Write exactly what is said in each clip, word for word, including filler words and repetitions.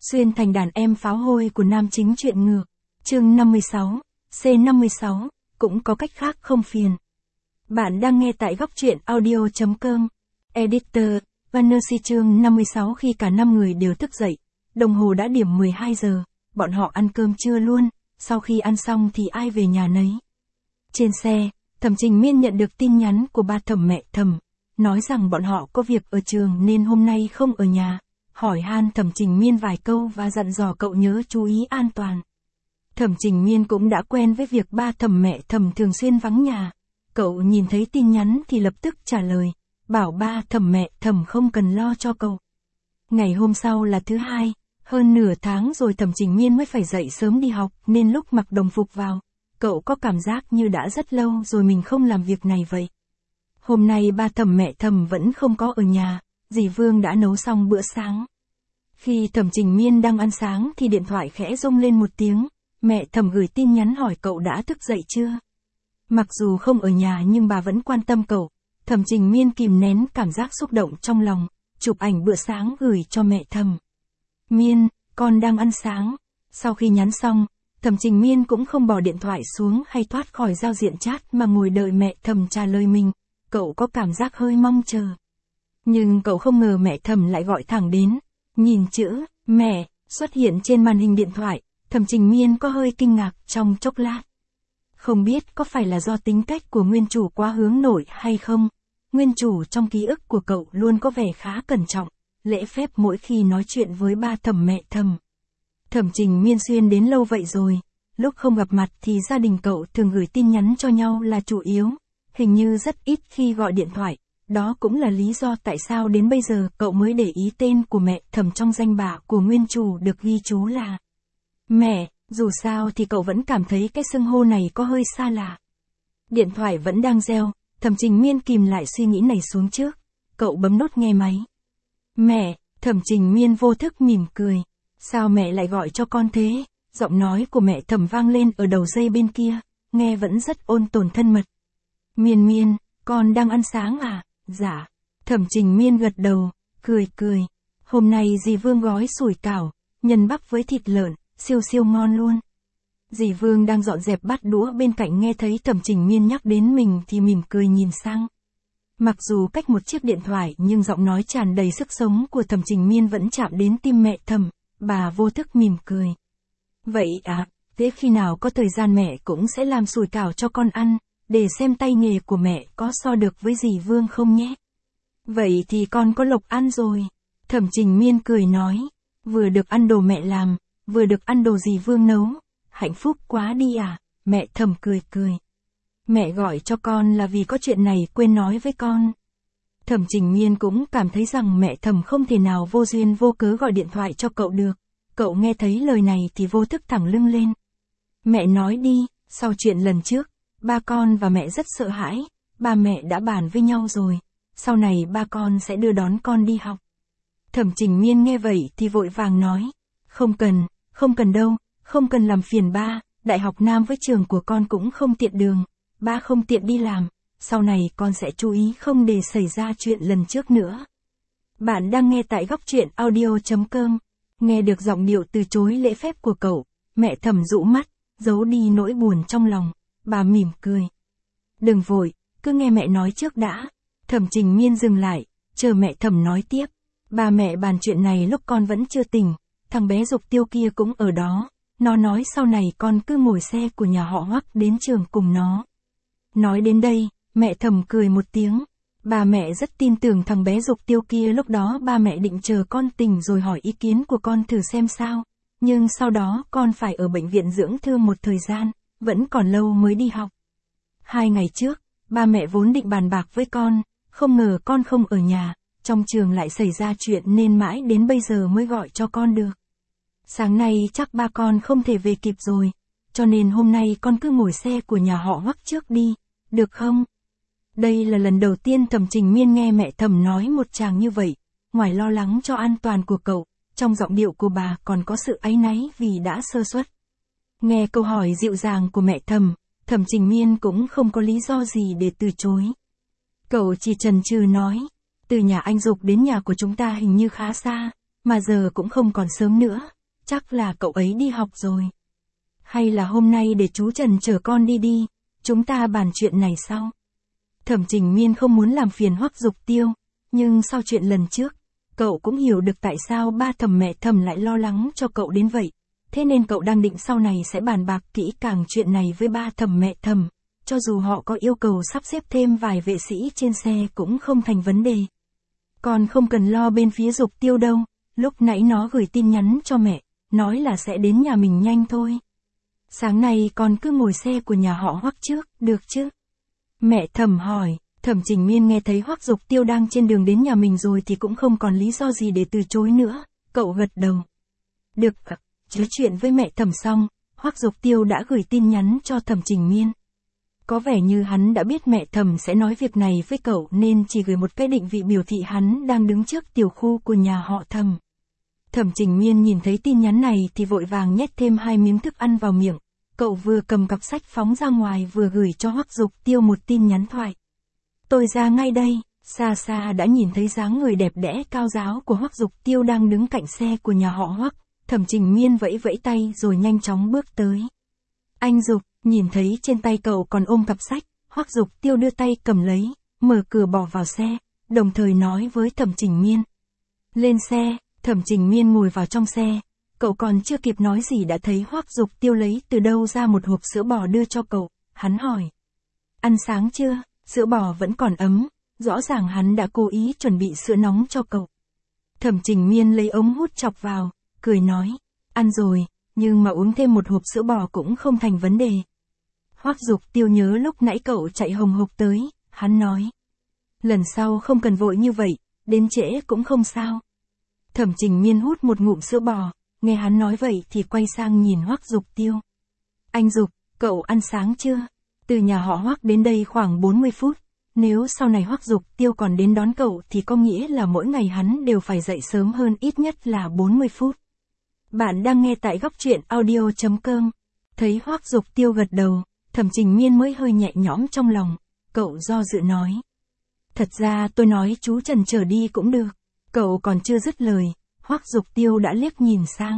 Xuyên thành đàn em pháo hôi của nam chính truyện ngược. Chương năm mươi sáu, C năm mươi sáu, cũng có cách khác không phiền. Bạn đang nghe tại góc truyện audio chấm com. Editor, Vanessa chương năm mươi sáu. Khi cả năm người đều thức dậy, đồng hồ đã điểm mười hai giờ, bọn họ ăn cơm trưa luôn, sau khi ăn xong thì ai về nhà nấy. Trên xe, Thẩm Trình Miên nhận được tin nhắn của ba Thẩm mẹ Thẩm, nói rằng bọn họ có việc ở trường nên hôm nay không ở nhà, hỏi han Thẩm Trình Miên vài câu và dặn dò cậu nhớ chú ý an toàn. Thẩm Trình Miên cũng đã quen với việc ba Thẩm mẹ Thẩm thường xuyên vắng nhà, cậu nhìn thấy tin nhắn thì lập tức trả lời, bảo ba Thẩm mẹ Thẩm không cần lo cho cậu. Ngày hôm sau là thứ hai, hơn nửa tháng rồi Thẩm Trình Miên mới phải dậy sớm đi học nên lúc mặc đồng phục vào, cậu có cảm giác như đã rất lâu rồi mình không làm việc này vậy. Hôm nay ba Thẩm mẹ Thẩm vẫn không có ở nhà, dì Vương đã nấu xong bữa sáng. Khi Thẩm Trình Miên đang ăn sáng thì điện thoại khẽ rung lên một tiếng, mẹ Thẩm gửi tin nhắn hỏi cậu đã thức dậy chưa. Mặc dù không ở nhà nhưng bà vẫn quan tâm cậu, Thẩm Trình Miên kìm nén cảm giác xúc động trong lòng, chụp ảnh bữa sáng gửi cho mẹ Thẩm. Miên, con đang ăn sáng. Sau khi nhắn xong, Thẩm Trình Miên cũng không bỏ điện thoại xuống hay thoát khỏi giao diện chat mà ngồi đợi mẹ Thẩm trả lời mình, cậu có cảm giác hơi mong chờ. Nhưng cậu không ngờ mẹ Thẩm lại gọi thẳng đến, nhìn chữ mẹ xuất hiện trên màn hình điện thoại, Thẩm Trình Miên có hơi kinh ngạc trong chốc lát. Không biết có phải là do tính cách của nguyên chủ quá hướng nội hay không, nguyên chủ trong ký ức của cậu luôn có vẻ khá cẩn trọng, lễ phép mỗi khi nói chuyện với ba Thẩm mẹ Thẩm. Thẩm Trình Miên xuyên đến lâu vậy rồi, lúc không gặp mặt thì gia đình cậu thường gửi tin nhắn cho nhau là chủ yếu, hình như rất ít khi gọi điện thoại, đó cũng là lý do tại sao đến bây giờ cậu mới để ý tên của mẹ Thẩm trong danh bạ của nguyên chủ được ghi chú là mẹ, dù sao thì cậu vẫn cảm thấy cái xưng hô này có hơi xa lạ. Điện thoại vẫn đang reo, Thẩm Trình Miên kìm lại suy nghĩ này xuống trước, cậu bấm nút nghe máy. Mẹ, Thẩm Trình Miên vô thức mỉm cười, sao mẹ lại gọi cho con thế? Giọng nói của mẹ Thẩm vang lên ở đầu dây bên kia, nghe vẫn rất ôn tồn thân mật. Miên Miên, con đang ăn sáng à? Dạ. Thẩm Trình Miên gật đầu, cười cười. Hôm nay dì Vương gói sủi cảo, nhân bắp với thịt lợn, siêu siêu ngon luôn. Dì Vương đang dọn dẹp bát đũa bên cạnh nghe thấy Thẩm Trình Miên nhắc đến mình thì mỉm cười nhìn sang. Mặc dù cách một chiếc điện thoại nhưng giọng nói tràn đầy sức sống của Thẩm Trình Miên vẫn chạm đến tim mẹ Thẩm, bà vô thức mỉm cười. Vậy à, thế khi nào có thời gian mẹ cũng sẽ làm sủi cảo cho con ăn, để xem tay nghề của mẹ có so được với dì Vương không nhé. Vậy thì con có lộc ăn rồi. Thẩm Trình Miên cười nói, vừa được ăn đồ mẹ làm, vừa được ăn đồ dì Vương nấu, hạnh phúc quá đi à, mẹ Thẩm cười cười. Mẹ gọi cho con là vì có chuyện này quên nói với con. Thẩm Trình Miên cũng cảm thấy rằng mẹ Thẩm không thể nào vô duyên vô cớ gọi điện thoại cho cậu được, cậu nghe thấy lời này thì vô thức thẳng lưng lên. Mẹ nói đi, sau chuyện lần trước, ba con và mẹ rất sợ hãi, ba mẹ đã bàn với nhau rồi, sau này ba con sẽ đưa đón con đi học. Thẩm Trình Miên nghe vậy thì vội vàng nói, không cần, không cần đâu, không cần làm phiền ba, đại học Nam với trường của con cũng không tiện đường, ba không tiện đi làm, sau này con sẽ chú ý không để xảy ra chuyện lần trước nữa. Bạn đang nghe tại góc truyện audio chấm com, nghe được giọng điệu từ chối lễ phép của cậu, mẹ Thẩm dụ mắt, giấu đi nỗi buồn trong lòng. Bà mỉm cười. Đừng vội, cứ nghe mẹ nói trước đã. Thẩm Trình Miên dừng lại, chờ mẹ Thẩm nói tiếp. Ba mẹ bàn chuyện này lúc con vẫn chưa tỉnh, thằng bé Dục Tiêu kia cũng ở đó. Nó nói sau này con cứ ngồi xe của nhà họ Hoắc đến trường cùng nó. Nói đến đây, mẹ Thẩm cười một tiếng. Ba mẹ rất tin tưởng thằng bé Dục Tiêu kia, lúc đó ba mẹ định chờ con tỉnh rồi hỏi ý kiến của con thử xem sao. Nhưng sau đó con phải ở bệnh viện dưỡng thương một thời gian, vẫn còn lâu mới đi học. Hai ngày trước, ba mẹ vốn định bàn bạc với con, không ngờ con không ở nhà, trong trường lại xảy ra chuyện nên mãi đến bây giờ mới gọi cho con được. Sáng nay chắc ba con không thể về kịp rồi, cho nên hôm nay con cứ ngồi xe của nhà họ Hoắc trước đi, được không? Đây là lần đầu tiên Thẩm Trình Miên nghe mẹ Thẩm nói một tràng như vậy, ngoài lo lắng cho an toàn của cậu, trong giọng điệu của bà còn có sự áy náy vì đã sơ suất. Nghe câu hỏi dịu dàng của mẹ Thẩm, Thẩm Trình Miên cũng không có lý do gì để từ chối. Cậu chỉ chần chừ nói, từ nhà anh Dục đến nhà của chúng ta hình như khá xa, mà giờ cũng không còn sớm nữa, chắc là cậu ấy đi học rồi. Hay là hôm nay để chú Trần chở con đi đi, chúng ta bàn chuyện này sau. Thẩm Trình Miên không muốn làm phiền Hoắc Dục Tiêu, nhưng sau chuyện lần trước, cậu cũng hiểu được tại sao ba Thẩm mẹ Thẩm lại lo lắng cho cậu đến vậy. Thế nên cậu đang định sau này sẽ bàn bạc kỹ càng chuyện này với ba Thẩm mẹ Thẩm, cho dù họ có yêu cầu sắp xếp thêm vài vệ sĩ trên xe cũng không thành vấn đề. Còn không cần lo bên phía Dục Tiêu đâu, lúc nãy nó gửi tin nhắn cho mẹ, nói là sẽ đến nhà mình nhanh thôi. Sáng nay con cứ ngồi xe của nhà họ Hoắc trước, được chứ? Mẹ Thẩm hỏi. Thẩm Trình Miên nghe thấy Hoắc Dục Tiêu đang trên đường đến nhà mình rồi thì cũng không còn lý do gì để từ chối nữa, cậu gật đầu. Được, nói chuyện với mẹ Thẩm xong, Hoắc Dục Tiêu đã gửi tin nhắn cho Thẩm Trình Miên. Có vẻ như hắn đã biết mẹ Thẩm sẽ nói việc này với cậu nên chỉ gửi một cái định vị biểu thị hắn đang đứng trước tiểu khu của nhà họ Thẩm. Thẩm Trình Miên nhìn thấy tin nhắn này thì vội vàng nhét thêm hai miếng thức ăn vào miệng. Cậu vừa cầm cặp sách phóng ra ngoài vừa gửi cho Hoắc Dục Tiêu một tin nhắn thoại. Tôi ra ngay đây. Xa xa đã nhìn thấy dáng người đẹp đẽ cao ráo của Hoắc Dục Tiêu đang đứng cạnh xe của nhà họ Hoắc. Thẩm Trình Miên vẫy vẫy tay rồi nhanh chóng bước tới. Anh Dục, nhìn thấy trên tay cậu còn ôm cặp sách, Hoắc Dục Tiêu đưa tay cầm lấy, mở cửa bỏ vào xe, đồng thời nói với Thẩm Trình Miên. Lên xe. Thẩm Trình Miên ngồi vào trong xe. Cậu còn chưa kịp nói gì đã thấy Hoắc Dục Tiêu lấy từ đâu ra một hộp sữa bò đưa cho cậu. Hắn hỏi. Ăn sáng chưa? Sữa bò vẫn còn ấm. Rõ ràng hắn đã cố ý chuẩn bị sữa nóng cho cậu. Thẩm Trình Miên lấy ống hút chọc vào, cười nói. Ăn rồi, nhưng mà uống thêm một hộp sữa bò cũng không thành vấn đề. Hoắc Dục Tiêu nhớ lúc nãy cậu chạy hồng hộc tới, hắn nói. Lần sau không cần vội như vậy, đến trễ cũng không sao. Thẩm Trình Miên hút một ngụm sữa bò, nghe hắn nói vậy thì quay sang nhìn Hoắc Dục Tiêu. Anh Dục, cậu ăn sáng chưa? Từ nhà họ Hoắc đến đây khoảng bốn mươi phút, nếu sau này Hoắc Dục Tiêu còn đến đón cậu thì có nghĩa là mỗi ngày hắn đều phải dậy sớm hơn ít nhất là bốn mươi phút. Bạn đang nghe tại góc truyện audio chấm com. Thấy Hoắc Dục Tiêu gật đầu, Thẩm Trình Miên mới hơi nhẹ nhõm trong lòng, cậu do dự nói. Thật ra tôi nói chú Trần chở đi cũng được. Cậu còn chưa dứt lời, Hoắc Dục Tiêu đã liếc nhìn sang.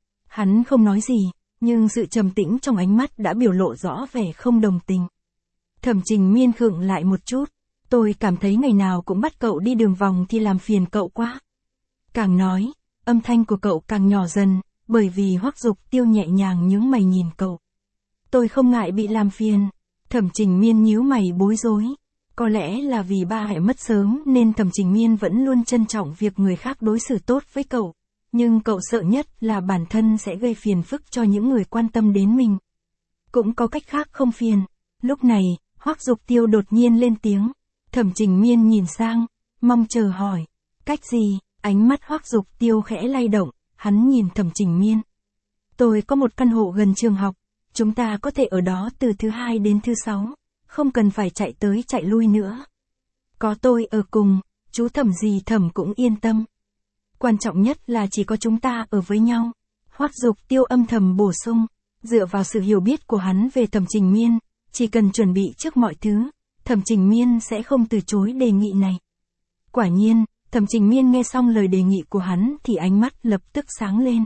Hắn không nói gì, nhưng sự trầm tĩnh trong ánh mắt đã biểu lộ rõ vẻ không đồng tình. Thẩm Trình Miên khựng lại một chút, tôi cảm thấy ngày nào cũng bắt cậu đi đường vòng thì làm phiền cậu quá. Càng nói, âm thanh của cậu càng nhỏ dần, bởi vì Hoắc Dục Tiêu nhẹ nhàng nhướng mày nhìn cậu. Tôi không ngại bị làm phiền. Thẩm Trình Miên nhíu mày bối rối. Có lẽ là vì ba mẹ mất sớm nên Thẩm Trình Miên vẫn luôn trân trọng việc người khác đối xử tốt với cậu. Nhưng cậu sợ nhất là bản thân sẽ gây phiền phức cho những người quan tâm đến mình. Cũng có cách khác không phiền. Lúc này, Hoắc Dục Tiêu đột nhiên lên tiếng. Thẩm Trình Miên nhìn sang, mong chờ hỏi. Cách gì? Ánh mắt Hoắc Dục Tiêu khẽ lay động, hắn nhìn Thẩm Trình Miên. Tôi có một căn hộ gần trường học, chúng ta có thể ở đó từ thứ hai đến thứ sáu, không cần phải chạy tới chạy lui nữa. Có tôi ở cùng, chú Thẩm gì Thẩm cũng yên tâm. Quan trọng nhất là chỉ có chúng ta ở với nhau. Hoắc Dục Tiêu âm thầm bổ sung, dựa vào sự hiểu biết của hắn về Thẩm Trình Miên, chỉ cần chuẩn bị trước mọi thứ, Thẩm Trình Miên sẽ không từ chối đề nghị này. Quả nhiên, Thẩm Trình Miên nghe xong lời đề nghị của hắn thì ánh mắt lập tức sáng lên.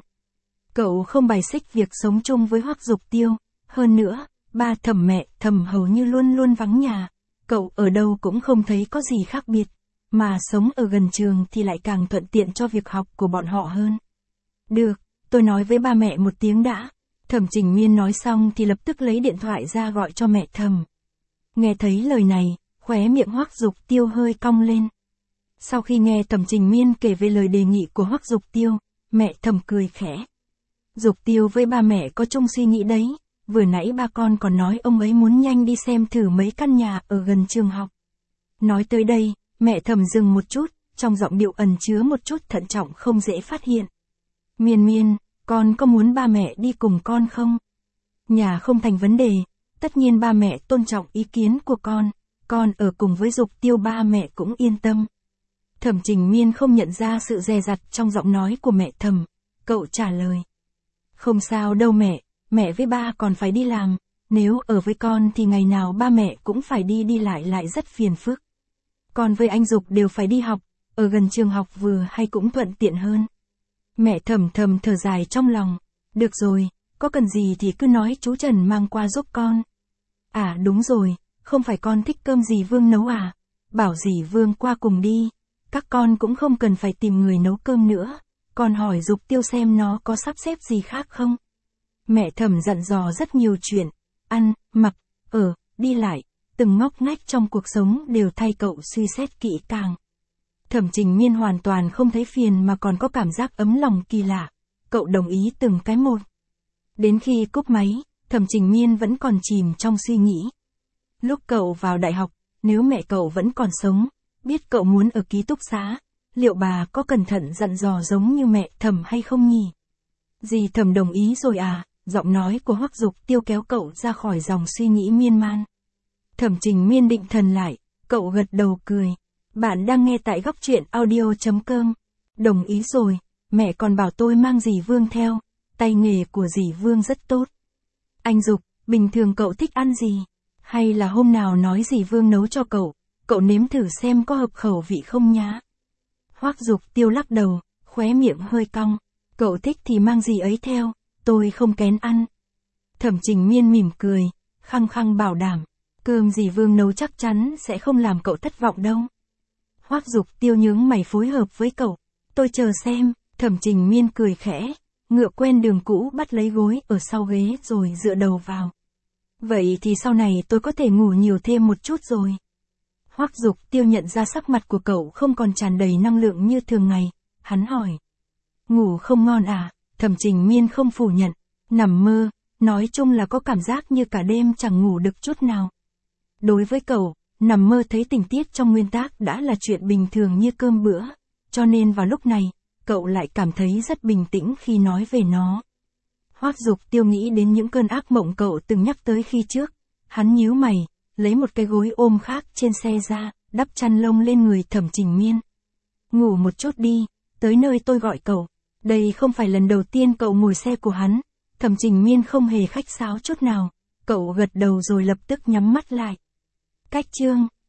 Cậu không bài xích việc sống chung với Hoắc Dục Tiêu, hơn nữa, ba Thẩm mẹ Thẩm hầu như luôn luôn vắng nhà, cậu ở đâu cũng không thấy có gì khác biệt, mà sống ở gần trường thì lại càng thuận tiện cho việc học của bọn họ hơn. Được, tôi nói với ba mẹ một tiếng đã. Thẩm Trình Miên nói xong thì lập tức lấy điện thoại ra gọi cho mẹ Thẩm. Nghe thấy lời này, khóe miệng Hoắc Dục Tiêu hơi cong lên. Sau khi nghe Thẩm Trình Miên kể về lời đề nghị của Hoắc Dục Tiêu, mẹ Thẩm cười khẽ. Dục Tiêu với ba mẹ có chung suy nghĩ đấy, vừa nãy ba con còn nói ông ấy muốn nhanh đi xem thử mấy căn nhà ở gần trường học. Nói tới đây, mẹ Thẩm dừng một chút, trong giọng điệu ẩn chứa một chút thận trọng không dễ phát hiện. Miên Miên, con có muốn ba mẹ đi cùng con không? Nhà không thành vấn đề, tất nhiên ba mẹ tôn trọng ý kiến của con, con ở cùng với Dục Tiêu ba mẹ cũng yên tâm. Thẩm Trình Miên không nhận ra sự dè dặt trong giọng nói của mẹ Thẩm, cậu trả lời. Không sao đâu mẹ, mẹ với ba còn phải đi làm, nếu ở với con thì ngày nào ba mẹ cũng phải đi đi lại lại rất phiền phức. Con với anh Dục đều phải đi học, ở gần trường học vừa hay cũng thuận tiện hơn. Mẹ thầm thầm thở dài trong lòng. Được rồi, có cần gì thì cứ nói chú Trần mang qua giúp con. À đúng rồi, không phải con thích cơm dì Vương nấu à? Bảo dì Vương qua cùng đi. Các con cũng không cần phải tìm người nấu cơm nữa. Con hỏi Dục Tiêu xem nó có sắp xếp gì khác không. Mẹ thầm dặn dò rất nhiều chuyện. Ăn, mặc, ở, đi lại. Từng ngóc ngách trong cuộc sống đều thay cậu suy xét kỹ càng. Thẩm Trình Miên hoàn toàn không thấy phiền mà còn có cảm giác ấm lòng kỳ lạ. Cậu đồng ý từng cái một. Đến khi cúp máy, Thẩm Trình Miên vẫn còn chìm trong suy nghĩ. Lúc cậu vào đại học, nếu mẹ cậu vẫn còn sống, biết cậu muốn ở ký túc xá, liệu bà có cẩn thận dặn dò giống như mẹ Thẩm hay không nhỉ? Dì Thẩm đồng ý rồi à? Giọng nói của Hoắc Dục Tiêu kéo cậu ra khỏi dòng suy nghĩ miên man. Thẩm Trình Miên định thần lại, cậu gật đầu cười. Bạn đang nghe tại góc truyện audio chấm com. Đồng ý rồi, mẹ còn bảo tôi mang dì Vương theo, tay nghề của dì Vương rất tốt. Anh Dục, bình thường cậu thích ăn gì? Hay là hôm nào nói dì Vương nấu cho cậu, cậu nếm thử xem có hợp khẩu vị không nhá? Hoắc Dục Tiêu lắc đầu, khóe miệng hơi cong. Cậu thích thì mang dì ấy theo, tôi không kén ăn. Thẩm Trình Miên mỉm cười, khăng khăng bảo đảm, cơm dì Vương nấu chắc chắn sẽ không làm cậu thất vọng đâu. Hoắc Dục Tiêu nhướng mày phối hợp với cậu. Tôi chờ xem. Thẩm Trình Miên cười khẽ, ngựa quen đường cũ bắt lấy gối ở sau ghế rồi dựa đầu vào. Vậy thì sau này tôi có thể ngủ nhiều thêm một chút rồi. Hoắc Dục Tiêu nhận ra sắc mặt của cậu không còn tràn đầy năng lượng như thường ngày. Hắn hỏi. Ngủ không ngon à? Thẩm Trình Miên không phủ nhận. Nằm mơ, nói chung là có cảm giác như cả đêm chẳng ngủ được chút nào. Đối với cậu, nằm mơ thấy tình tiết trong nguyên tác đã là chuyện bình thường như cơm bữa. Cho nên vào lúc này, cậu lại cảm thấy rất bình tĩnh khi nói về nó. Hoắc Dục Tiêu nghĩ đến những cơn ác mộng cậu từng nhắc tới khi trước. Hắn nhíu mày, lấy một cái gối ôm khác trên xe ra, đắp chăn lông lên người Thẩm Trình Miên. Ngủ một chút đi, tới nơi tôi gọi cậu. Đây không phải lần đầu tiên cậu ngồi xe của hắn. Thẩm Trình Miên không hề khách sáo chút nào. Cậu gật đầu rồi lập tức nhắm mắt lại. Cách chương